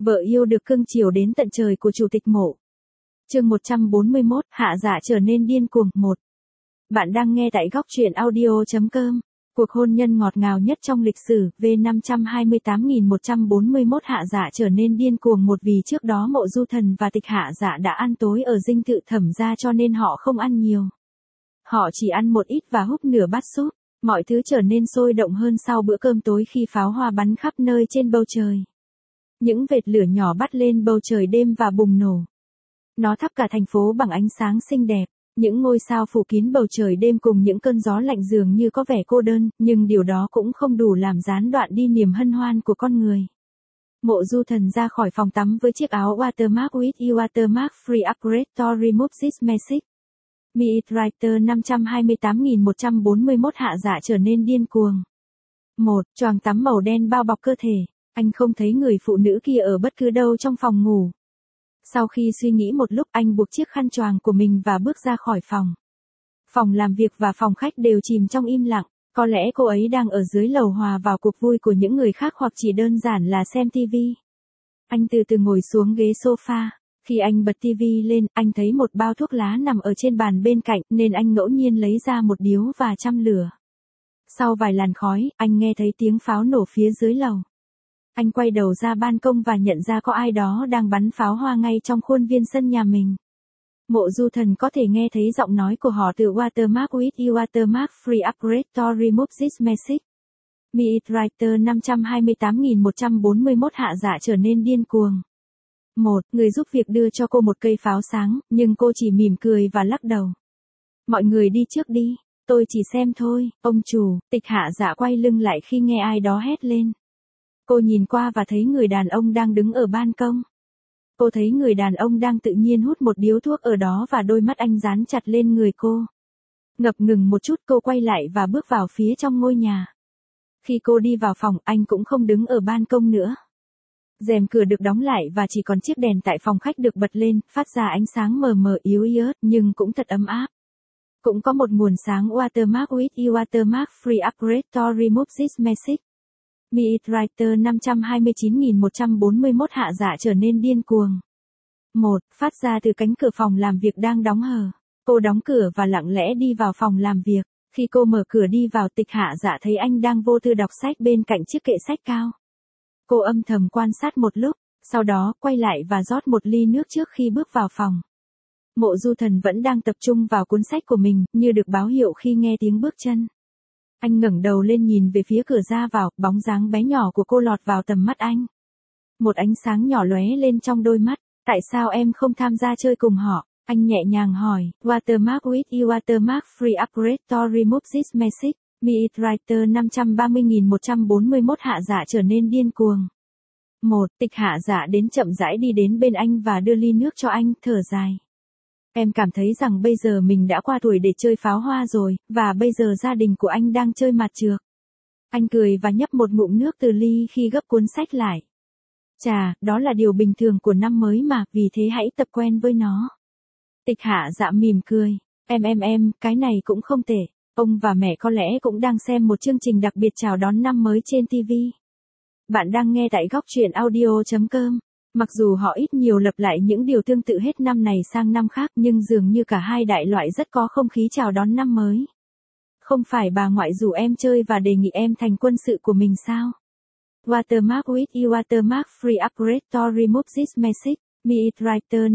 Vợ yêu được cưng chiều đến tận trời của Chủ tịch Mộ. Chương 141, Hạ Dạ trở nên điên cuồng 1. Bạn đang nghe tại góc truyện audio.com. Cuộc hôn nhân ngọt ngào nhất trong lịch sử, V528.141 Hạ Dạ trở nên điên cuồng một vì trước đó Mộ Du Thần và Tịch Hạ Dạ đã ăn tối ở dinh thự Thẩm gia cho nên họ không ăn nhiều. Họ chỉ ăn một ít và húp nửa bát súp. Mọi thứ trở nên sôi động hơn sau bữa cơm tối khi pháo hoa bắn khắp nơi trên bầu trời. Những vệt lửa nhỏ bắt lên bầu trời đêm và bùng nổ. Nó thắp cả thành phố bằng ánh sáng xinh đẹp. Những ngôi sao phủ kín bầu trời đêm cùng những cơn gió lạnh dường như có vẻ cô đơn, nhưng điều đó cũng không đủ làm gián đoạn đi niềm hân hoan của con người. Mộ Du Thần ra khỏi phòng tắm với chiếc áo Watermark with You Watermark Free Upgrade to Remove This Message. Meet Writer 528.141 Hạ Dạ trở nên điên cuồng. 1. Choàng tắm màu đen bao bọc cơ thể. Anh không thấy người phụ nữ kia ở bất cứ đâu trong phòng ngủ. Sau khi suy nghĩ một lúc anh buộc chiếc khăn choàng của mình và bước ra khỏi phòng. Phòng làm việc và phòng khách đều chìm trong im lặng. Có lẽ cô ấy đang ở dưới lầu hòa vào cuộc vui của những người khác hoặc chỉ đơn giản là xem TV. Anh từ từ ngồi xuống ghế sofa. Khi anh bật TV lên, anh thấy một bao thuốc lá nằm ở trên bàn bên cạnh nên anh ngẫu nhiên lấy ra một điếu và châm lửa. Sau vài làn khói, anh nghe thấy tiếng pháo nổ phía dưới lầu. Anh quay đầu ra ban công và nhận ra có ai đó đang bắn pháo hoa ngay trong khuôn viên sân nhà mình. Mộ Du Thần có thể nghe thấy giọng nói của họ từ Watermark with You Watermark Free Upgrade to Remove This Message. Meet Writer 528.141 Hạ Dạ trở nên điên cuồng. 1. Người giúp việc đưa cho cô một cây pháo sáng, nhưng cô chỉ mỉm cười và lắc đầu. Mọi người đi trước đi, tôi chỉ xem thôi, ông chủ. Tịch Hạ Dạ quay lưng lại khi nghe ai đó hét lên. Cô nhìn qua và thấy người đàn ông đang đứng ở ban công. Cô thấy người đàn ông đang tự nhiên hút một điếu thuốc ở đó và đôi mắt anh dán chặt lên người cô. Ngập ngừng một chút cô quay lại và bước vào phía trong ngôi nhà. Khi cô đi vào phòng anh cũng không đứng ở ban công nữa. Rèm cửa được đóng lại và chỉ còn chiếc đèn tại phòng khách được bật lên, phát ra ánh sáng mờ mờ yếu ớt nhưng cũng thật ấm áp. Cũng có một nguồn sáng Watermark with You Watermark Free Upgrade to Remove This Message. Meet Writer 529.141 Hạ Dạ trở nên điên cuồng. 1. Phát ra từ cánh cửa phòng làm việc đang đóng hờ. Cô đóng cửa và lặng lẽ đi vào phòng làm việc. Khi cô mở cửa đi vào, Tịch Hạ Dạ thấy anh đang vô tư đọc sách bên cạnh chiếc kệ sách cao. Cô âm thầm quan sát một lúc, sau đó quay lại và rót một ly nước trước khi bước vào phòng. Mộ Du Thần vẫn đang tập trung vào cuốn sách của mình, như được báo hiệu khi nghe tiếng bước chân. Anh ngẩng đầu lên nhìn về phía cửa ra vào, bóng dáng bé nhỏ của cô lọt vào tầm mắt anh. Một ánh sáng nhỏ lóe lên trong đôi mắt. Tại sao em không tham gia chơi cùng họ? Anh nhẹ nhàng hỏi. Watermark with You Watermark Free Upgrade to Remove This Message. Meet Writer 530.141 Hạ Dạ trở nên điên cuồng. 1. Tịch Hạ Dạ đến chậm rãi đi đến bên anh và đưa ly nước cho anh, thở dài. Em cảm thấy rằng bây giờ mình đã qua tuổi để chơi pháo hoa rồi, và bây giờ gia đình của anh đang chơi mặt trược. Anh cười và nhấp một ngụm nước từ ly khi gấp cuốn sách lại. Chà, đó là điều bình thường của năm mới mà, vì thế hãy tập quen với nó. Tịch Hạ Dạ mỉm cười. Cái này cũng không tệ. Ông và mẹ có lẽ cũng đang xem một chương trình đặc biệt chào đón năm mới trên TV. Bạn đang nghe tại góc truyện audio.com. Mặc dù họ ít nhiều lặp lại những điều tương tự hết năm này sang năm khác nhưng dường như cả hai đại loại rất có không khí chào đón năm mới. Không phải bà ngoại rủ em chơi và đề nghị em thành quân sự của mình sao? Watermark with You Watermark Free Upgrade to Remove This Message. Meet Writer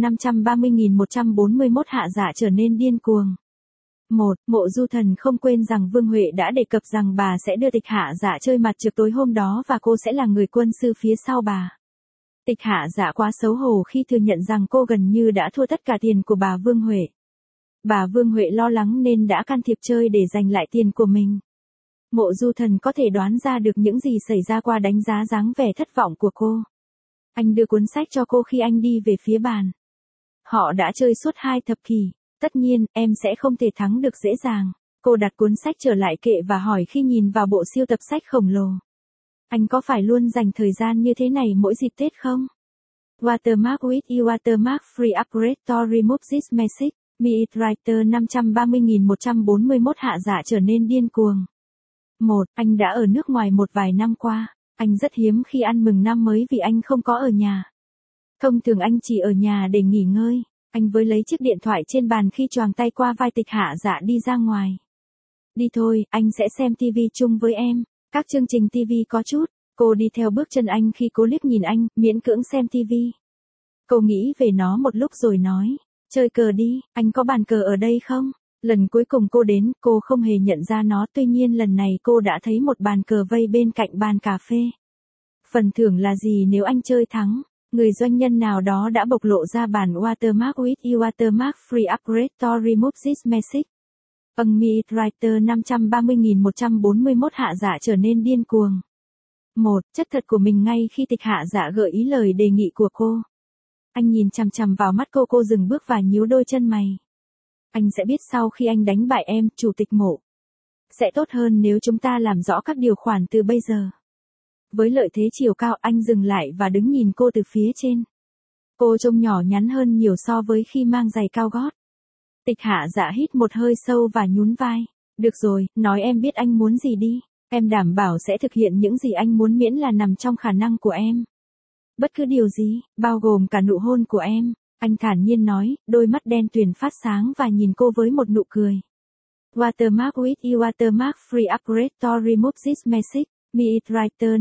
530.141 Hạ Dạ trở nên điên cuồng. 1. Mộ Du Thần không quên rằng Vương Huệ đã đề cập rằng bà sẽ đưa Tịch Hạ Dạ chơi mặt trược tối hôm đó và cô sẽ là người quân sư phía sau bà. Tịch Hạ Dạ quá xấu hổ khi thừa nhận rằng cô gần như đã thua tất cả tiền của bà Vương Huệ. Bà Vương Huệ lo lắng nên đã can thiệp chơi để giành lại tiền của mình. Mộ Du Thần có thể đoán ra được những gì xảy ra qua đánh giá dáng vẻ thất vọng của cô. Anh đưa cuốn sách cho cô khi anh đi về phía bàn. Họ đã chơi suốt 2 thập kỷ. Tất nhiên, em sẽ không thể thắng được dễ dàng. Cô đặt cuốn sách trở lại kệ và hỏi khi nhìn vào bộ siêu tập sách khổng lồ. Anh có phải luôn dành thời gian như thế này mỗi dịp Tết không? Watermark with You Watermark Free Upgrade to Remove This Message. Meet Writer 530.141 Hạ Dạ trở nên điên cuồng. 1. Anh đã ở nước ngoài một vài năm qua. Anh rất hiếm khi ăn mừng năm mới vì anh không có ở nhà. Thông thường anh chỉ ở nhà để nghỉ ngơi. Anh với lấy chiếc điện thoại trên bàn khi choàng tay qua vai Tịch Hạ Dạ đi ra ngoài. Đi thôi, anh sẽ xem TV chung với em. Các chương trình TV có chút. Cô đi theo bước chân anh khi cô liếc nhìn anh, miễn cưỡng xem TV. Cô nghĩ về nó một lúc rồi nói. Chơi cờ đi, anh có bàn cờ ở đây không? Lần cuối cùng cô đến, cô không hề nhận ra nó, tuy nhiên lần này cô đã thấy một bàn cờ vây bên cạnh bàn cà phê. Phần thưởng là gì nếu anh chơi thắng? Người doanh nhân nào đó đã bộc lộ ra bản Watermark with you Watermark free upgrade to remove this message. Meet writer 530.141 Hạ Dạ trở nên điên cuồng. 1. Chất thật của mình ngay khi Tịch Hạ Dạ gợi ý lời đề nghị của cô. Anh nhìn chằm chằm vào mắt cô dừng bước và nhíu đôi chân mày. Anh sẽ biết sau khi anh đánh bại em, Chủ tịch Mộ. Sẽ tốt hơn nếu chúng ta làm rõ các điều khoản từ bây giờ. Với lợi thế chiều cao, anh dừng lại và đứng nhìn cô từ phía trên. Cô trông nhỏ nhắn hơn nhiều so với khi mang giày cao gót. Tịch Hạ Dạ hít một hơi sâu và nhún vai. Được rồi, nói em biết anh muốn gì đi. Em đảm bảo sẽ thực hiện những gì anh muốn miễn là nằm trong khả năng của em. Bất cứ điều gì, bao gồm cả nụ hôn của em. Anh thản nhiên nói, đôi mắt đen tuyền phát sáng và nhìn cô với một nụ cười. Watermark with you Watermark free upgrade to remove this message. Meet writer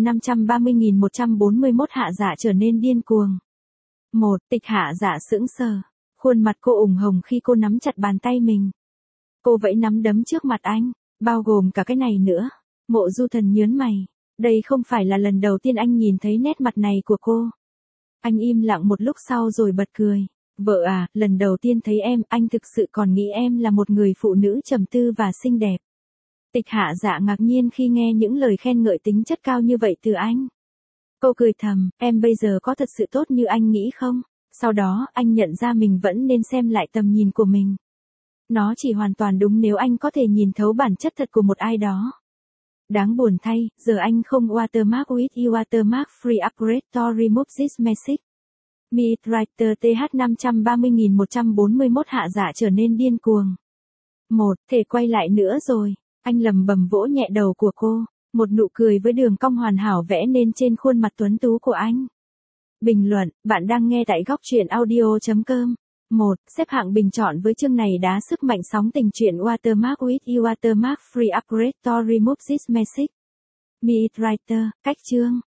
530.141 Hạ Dạ trở nên điên cuồng. 1. Tịch Hạ Dạ sững sờ. Khuôn mặt cô ửng hồng khi cô nắm chặt bàn tay mình. Cô vẫy nắm đấm trước mặt anh, bao gồm cả cái này nữa. Mộ Du Thần nhớn mày. Đây không phải là lần đầu tiên anh nhìn thấy nét mặt này của cô. Anh im lặng một lúc sau rồi bật cười. Vợ à, lần đầu tiên thấy em, anh thực sự còn nghĩ em là một người phụ nữ trầm tư và xinh đẹp. Tịch Hạ Dạ ngạc nhiên khi nghe những lời khen ngợi tính chất cao như vậy từ anh. Cô cười thầm, em bây giờ có thật sự tốt như anh nghĩ không? Sau đó, anh nhận ra mình vẫn nên xem lại tầm nhìn của mình. Nó chỉ hoàn toàn đúng nếu anh có thể nhìn thấu bản chất thật của một ai đó. Đáng buồn thay, giờ anh không Watermark with you Watermark free upgrade to remove this message. Meet writer TH 530.141 Hạ Dạ trở nên điên cuồng. 1. Thể quay lại nữa rồi. Anh lầm bầm vỗ nhẹ đầu của cô. Một nụ cười với đường cong hoàn hảo vẽ nên trên khuôn mặt tuấn tú của anh. Bình luận, bạn đang nghe tại góc truyện audio.com. 1. Xếp hạng bình chọn với chương này đá sức mạnh sóng tình truyện Watermark with you Watermark free upgrade to remove this message. Meet writer, cách chương.